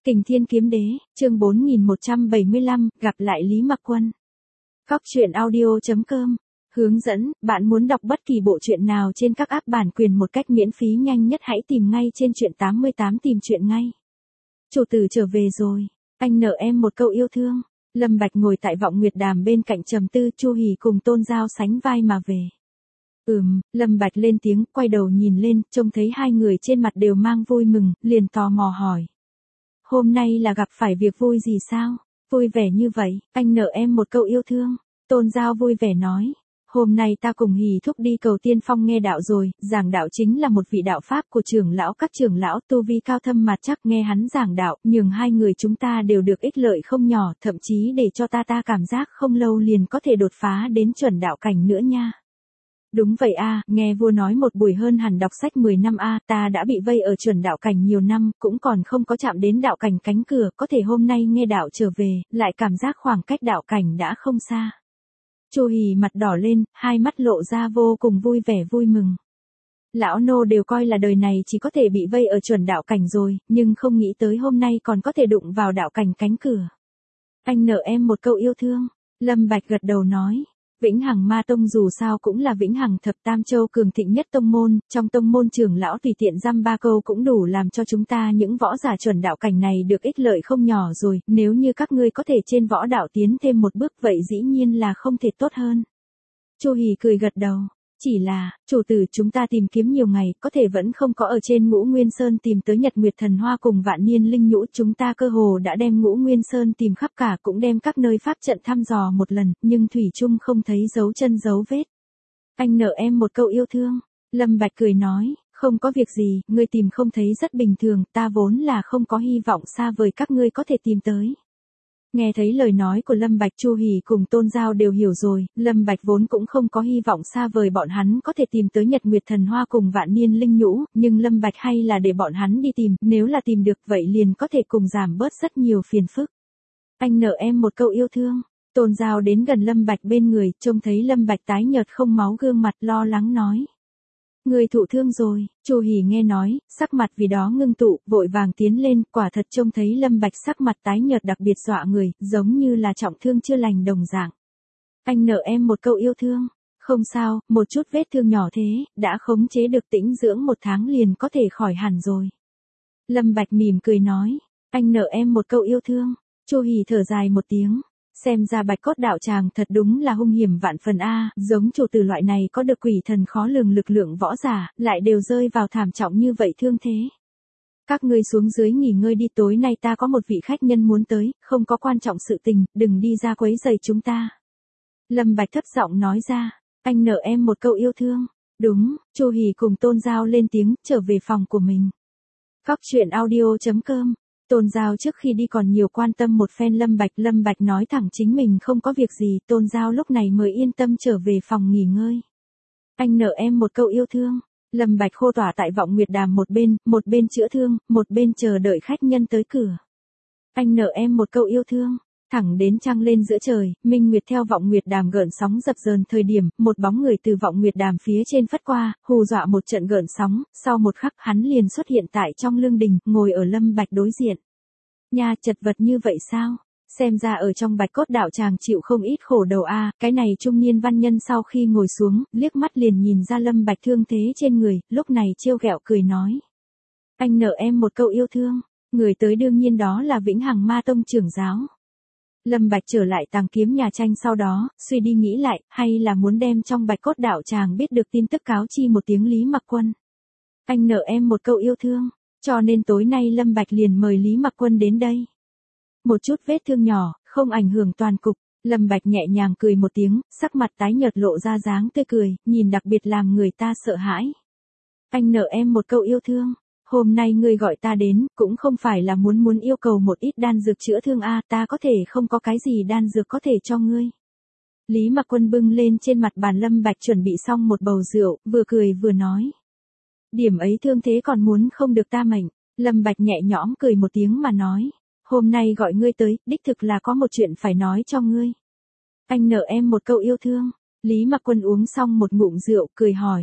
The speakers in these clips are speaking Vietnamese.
Kình Thiên Kiếm Đế, chương 4175, gặp lại Lý Mặc Quân. Góc truyện audio.com. Hướng dẫn, bạn muốn đọc bất kỳ bộ truyện nào trên các app bản quyền một cách miễn phí nhanh nhất hãy tìm ngay trên truyện 88 tìm truyện ngay. Chủ tử trở về rồi, anh nợ em một câu yêu thương. Lâm Bạch ngồi tại Vọng Nguyệt Đàm bên cạnh trầm tư, Chu Hỉ cùng Tôn Giao sánh vai mà về. Lâm Bạch lên tiếng, quay đầu nhìn lên, trông thấy hai người trên mặt đều mang vui mừng, liền tò mò hỏi. Hôm nay là gặp phải việc vui gì sao? Vui vẻ như vậy, anh nợ em một câu yêu thương. Tôn Giao vui vẻ nói. Hôm nay ta cùng Hỉ Thúc đi cầu Tiên Phong nghe đạo rồi, giảng đạo chính là một vị đạo pháp của trưởng lão, các trưởng lão tu vi cao thâm mà chắc nghe hắn giảng đạo, nhường hai người chúng ta đều được ích lợi không nhỏ, thậm chí để cho ta cảm giác không lâu liền có thể đột phá đến chuẩn đạo cảnh nữa nha. Đúng vậy a, nghe vua nói một buổi hơn hẳn đọc sách 10 năm a, ta đã bị vây ở chuẩn đạo cảnh nhiều năm, cũng còn không có chạm đến đạo cảnh cánh cửa, có thể hôm nay nghe đạo trở về, lại cảm giác khoảng cách đạo cảnh đã không xa. Chu Hỉ mặt đỏ lên, hai mắt lộ ra vô cùng vui vẻ vui mừng. Lão nô đều coi là đời này chỉ có thể bị vây ở chuẩn đạo cảnh rồi, nhưng không nghĩ tới hôm nay còn có thể đụng vào đạo cảnh cánh cửa. Anh nợ em một câu yêu thương. Lâm Bạch gật đầu nói. Vĩnh Hằng Ma Tông dù sao cũng là Vĩnh Hằng Thập Tam Châu cường thịnh nhất tông môn, trong tông môn trưởng lão tùy tiện dăm ba câu cũng đủ làm cho chúng ta những võ giả chuẩn đạo cảnh này được ích lợi không nhỏ rồi, nếu như các ngươi có thể trên võ đạo tiến thêm một bước vậy dĩ nhiên là không thể tốt hơn. Chu Hỉ cười gật đầu. Chỉ là, chủ tử chúng ta tìm kiếm nhiều ngày, có thể vẫn không có ở trên Ngũ Nguyên Sơn tìm tới Nhật Nguyệt Thần Hoa cùng Vạn Niên Linh Nhũ, chúng ta cơ hồ đã đem Ngũ Nguyên Sơn tìm khắp cả, cũng đem các nơi pháp trận thăm dò một lần, nhưng thủy chung không thấy dấu chân dấu vết. Anh nợ em một câu yêu thương. Lâm Bạch cười nói, không có việc gì, ngươi tìm không thấy rất bình thường, ta vốn là không có hy vọng xa vời các ngươi có thể tìm tới. Nghe thấy lời nói của Lâm Bạch, Chu Hỉ cùng Tôn Giao đều hiểu rồi, Lâm Bạch vốn cũng không có hy vọng xa vời bọn hắn có thể tìm tới Nhật Nguyệt Thần Hoa cùng Vạn Niên Linh Nhũ, nhưng Lâm Bạch hay là để bọn hắn đi tìm, nếu là tìm được vậy liền có thể cùng giảm bớt rất nhiều phiền phức. Anh nợ em một câu yêu thương. Tôn Giao đến gần Lâm Bạch bên người, trông thấy Lâm Bạch tái nhợt không máu gương mặt lo lắng nói. Người thụ thương rồi. Chu Hỉ nghe nói, sắc mặt vì đó ngưng tụ, vội vàng tiến lên, quả thật trông thấy Lâm Bạch sắc mặt tái nhợt đặc biệt dọa người, giống như là trọng thương chưa lành đồng dạng. Anh nợ em một câu yêu thương. Không sao, một chút vết thương nhỏ thế, đã khống chế được tĩnh dưỡng 1 tháng liền có thể khỏi hẳn rồi. Lâm Bạch mỉm cười nói, anh nợ em một câu yêu thương. Chu Hỉ thở dài một tiếng. Xem ra Bạch Cốt đạo tràng thật đúng là hung hiểm vạn phần a, giống chủ tử loại này có được quỷ thần khó lường lực lượng võ giả, lại đều rơi vào thảm trọng như vậy thương thế. Các ngươi xuống dưới nghỉ ngơi đi, tối nay ta có một vị khách nhân muốn tới, không có quan trọng sự tình, đừng đi ra quấy rầy chúng ta. Lâm Bạch thấp giọng nói ra, anh nợ em một câu yêu thương. Đúng, Chu Hỉ cùng Tôn Giao lên tiếng, trở về phòng của mình. Góc truyện audio.com. Tôn Giao trước khi đi còn nhiều quan tâm một phen Lâm Bạch nói thẳng chính mình không có việc gì, Tôn Giao lúc này mới yên tâm trở về phòng nghỉ ngơi. Anh nợ em một câu yêu thương. Lâm Bạch khô tỏa tại Vọng Nguyệt Đàm một bên chữa thương, một bên chờ đợi khách nhân tới cửa. Anh nợ em một câu yêu thương. Thẳng đến trăng lên giữa trời, minh nguyệt theo Vọng Nguyệt Đàm gợn sóng dập dờn thời điểm, một bóng người từ Vọng Nguyệt Đàm phía trên phất qua, hù dọa một trận gợn sóng, sau một khắc hắn liền xuất hiện tại trong lương đình, ngồi ở Lâm Bạch đối diện. Nha, chật vật như vậy sao? Xem ra ở trong Bạch Cốt đạo tràng chịu không ít khổ đầu a. Cái này trung niên văn nhân sau khi ngồi xuống, liếc mắt liền nhìn ra Lâm Bạch thương thế trên người, lúc này trêu ghẹo cười nói. Anh nợ em một câu yêu thương. Người tới đương nhiên đó là Vĩnh Hằng Ma Tông trưởng giáo. Lâm Bạch trở lại Tàng Kiếm nhà tranh sau đó, suy đi nghĩ lại, hay là muốn đem trong Bạch Cốt đạo tràng biết được tin tức cáo chi một tiếng Lý Mặc Quân. Anh nợ em một câu yêu thương, cho nên tối nay Lâm Bạch liền mời Lý Mặc Quân đến đây. Một chút vết thương nhỏ, không ảnh hưởng toàn cục. Lâm Bạch nhẹ nhàng cười một tiếng, sắc mặt tái nhợt lộ ra dáng tươi cười, nhìn đặc biệt làm người ta sợ hãi. Anh nợ em một câu yêu thương. Hôm nay ngươi gọi ta đến, cũng không phải là muốn yêu cầu một ít đan dược chữa thương a, ta có thể không có cái gì đan dược có thể cho ngươi. Lý Mặc Quân bưng lên trên mặt bàn Lâm Bạch chuẩn bị xong một bầu rượu, vừa cười vừa nói. Điểm ấy thương thế còn muốn không được ta mệnh. Lâm Bạch nhẹ nhõm cười một tiếng mà nói. Hôm nay gọi ngươi tới, đích thực là có một chuyện phải nói cho ngươi. Anh nợ em một câu yêu thương. Lý Mặc Quân uống xong một ngụm rượu, cười hỏi.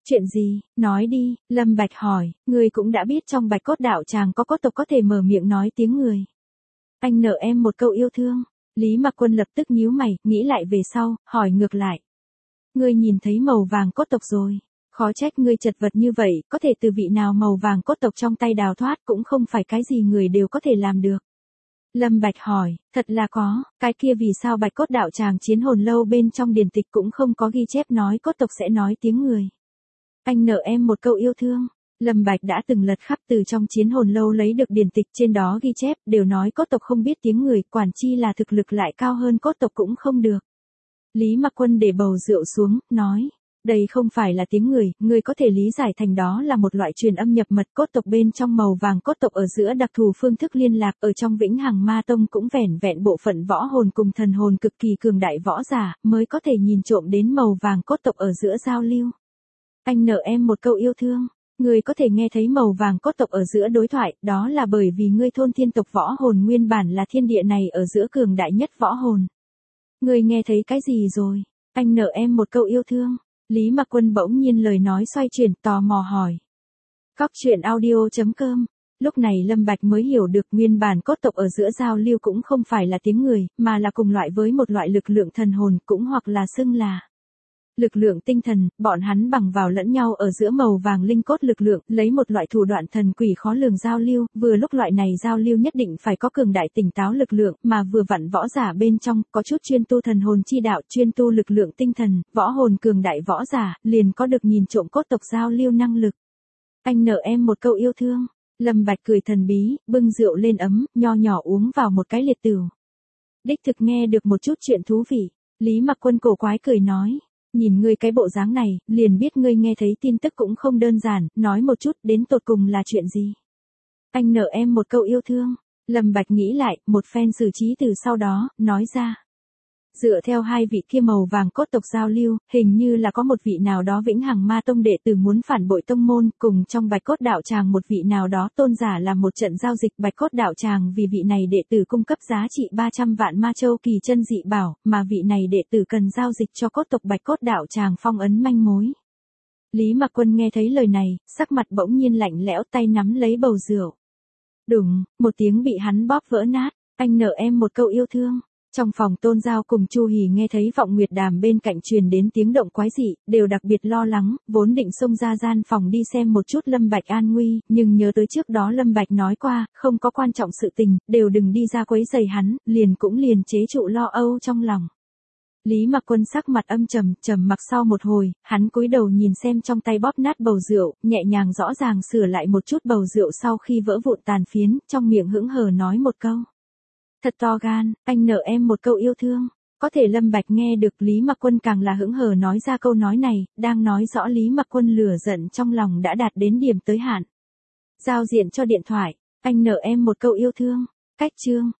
Chuyện gì, nói đi, Lâm Bạch hỏi, ngươi cũng đã biết trong Bạch Cốt Đạo Tràng có cốt tộc có thể mở miệng nói tiếng người. Anh nợ em một câu yêu thương. Lý Mặc Quân lập tức nhíu mày, nghĩ lại về sau, hỏi ngược lại. Ngươi nhìn thấy màu vàng cốt tộc rồi. Khó trách ngươi chật vật như vậy, có thể từ vị nào màu vàng cốt tộc trong tay đào thoát cũng không phải cái gì người đều có thể làm được. Lâm Bạch hỏi, thật là có, cái kia vì sao Bạch Cốt Đạo Tràng Chiến Hồn Lâu bên trong điển tịch cũng không có ghi chép nói cốt tộc sẽ nói tiếng người. Anh nợ em một câu yêu thương. Lâm Bạch đã từng lật khắp từ trong Chiến Hồn Lâu lấy được điển tịch, trên đó ghi chép đều nói cốt tộc không biết tiếng người, quản chi là thực lực lại cao hơn cốt tộc cũng không được. Lý Mặc Quân để bầu rượu xuống, nói, đây không phải là tiếng người, người có thể lý giải thành đó là một loại truyền âm nhập mật. Cốt tộc bên trong màu vàng cốt tộc ở giữa đặc thù phương thức liên lạc, ở trong Vĩnh Hằng Ma Tông cũng vẻn vẹn bộ phận võ hồn cùng thần hồn cực kỳ cường đại võ giả mới có thể nhìn trộm đến màu vàng cốt tộc ở giữa giao lưu. Anh nợ em một câu yêu thương. Ngươi có thể nghe thấy màu vàng cốt tộc ở giữa đối thoại, đó là bởi vì ngươi thôn thiên tộc võ hồn nguyên bản là thiên địa này ở giữa cường đại nhất võ hồn. Ngươi nghe thấy cái gì rồi? Anh nợ em một câu yêu thương. Lý Mặc Quân bỗng nhiên lời nói xoay chuyển, tò mò hỏi. Cóc truyện audio.com. Lúc này Lâm Bạch mới hiểu được nguyên bản cốt tộc ở giữa giao lưu cũng không phải là tiếng người, mà là cùng loại với một loại lực lượng thần hồn, cũng hoặc là xưng là lực lượng tinh thần. Bọn hắn bằng vào lẫn nhau ở giữa màu vàng linh cốt lực lượng, lấy một loại thủ đoạn thần quỷ khó lường giao lưu, vừa lúc loại này giao lưu nhất định phải có cường đại tỉnh táo lực lượng, mà vừa vặn võ giả bên trong, có chút chuyên tu thần hồn chi đạo, chuyên tu lực lượng tinh thần, võ hồn cường đại võ giả, liền có được nhìn trộm cốt tộc giao lưu năng lực. Anh nợ em một câu yêu thương. Lâm Bạch cười thần bí, bưng rượu lên ấm, nho nhỏ uống vào một cái liệt tửu. Đích thực nghe được một chút chuyện thú vị. Lý Mặc Quân cổ quái cười nói. Nhìn ngươi cái bộ dáng này, liền biết ngươi nghe thấy tin tức cũng không đơn giản, nói một chút, đến tột cùng là chuyện gì? Anh nợ em một câu yêu thương. Lâm Bạch nghĩ lại, một phen xử trí từ sau đó, nói ra. Dựa theo hai vị kia màu vàng cốt tộc giao lưu, hình như là có một vị nào đó Vĩnh Hằng Ma Tông đệ tử muốn phản bội tông môn, cùng trong Bạch Cốt Đạo Tràng một vị nào đó tôn giả làm một trận giao dịch. Bạch Cốt Đạo Tràng vì vị này đệ tử cung cấp giá trị 300 vạn ma châu kỳ chân dị bảo, mà vị này đệ tử cần giao dịch cho cốt tộc Bạch Cốt Đạo Tràng phong ấn manh mối. Lý Mặc Quân nghe thấy lời này, sắc mặt bỗng nhiên lạnh lẽo, tay nắm lấy bầu rượu. Đùng, một tiếng bị hắn bóp vỡ nát. Anh nợ em một câu yêu thương. Trong phòng Tôn Giao cùng Chu Hỉ nghe thấy Vọng Nguyệt Đàm bên cạnh truyền đến tiếng động quái dị, đều đặc biệt lo lắng, vốn định xông ra gian phòng đi xem một chút Lâm Bạch an nguy, nhưng nhớ tới trước đó Lâm Bạch nói qua, không có quan trọng sự tình, đều đừng đi ra quấy rầy hắn, liền chế trụ lo âu trong lòng. Lý Mặc Quân sắc mặt âm trầm, trầm mặc sau một hồi, hắn cúi đầu nhìn xem trong tay bóp nát bầu rượu, nhẹ nhàng rõ ràng sửa lại một chút bầu rượu sau khi vỡ vụn tàn phiến, trong miệng hững hờ nói một câu. Thật to gan, anh nợ em một câu yêu thương. Có thể Lâm Bạch nghe được Lý Mặc Quân càng là hững hờ nói ra câu nói này, đang nói rõ Lý Mặc Quân lửa giận trong lòng đã đạt đến điểm tới hạn. Giao diện cho điện thoại, anh nợ em một câu yêu thương. Cách chương.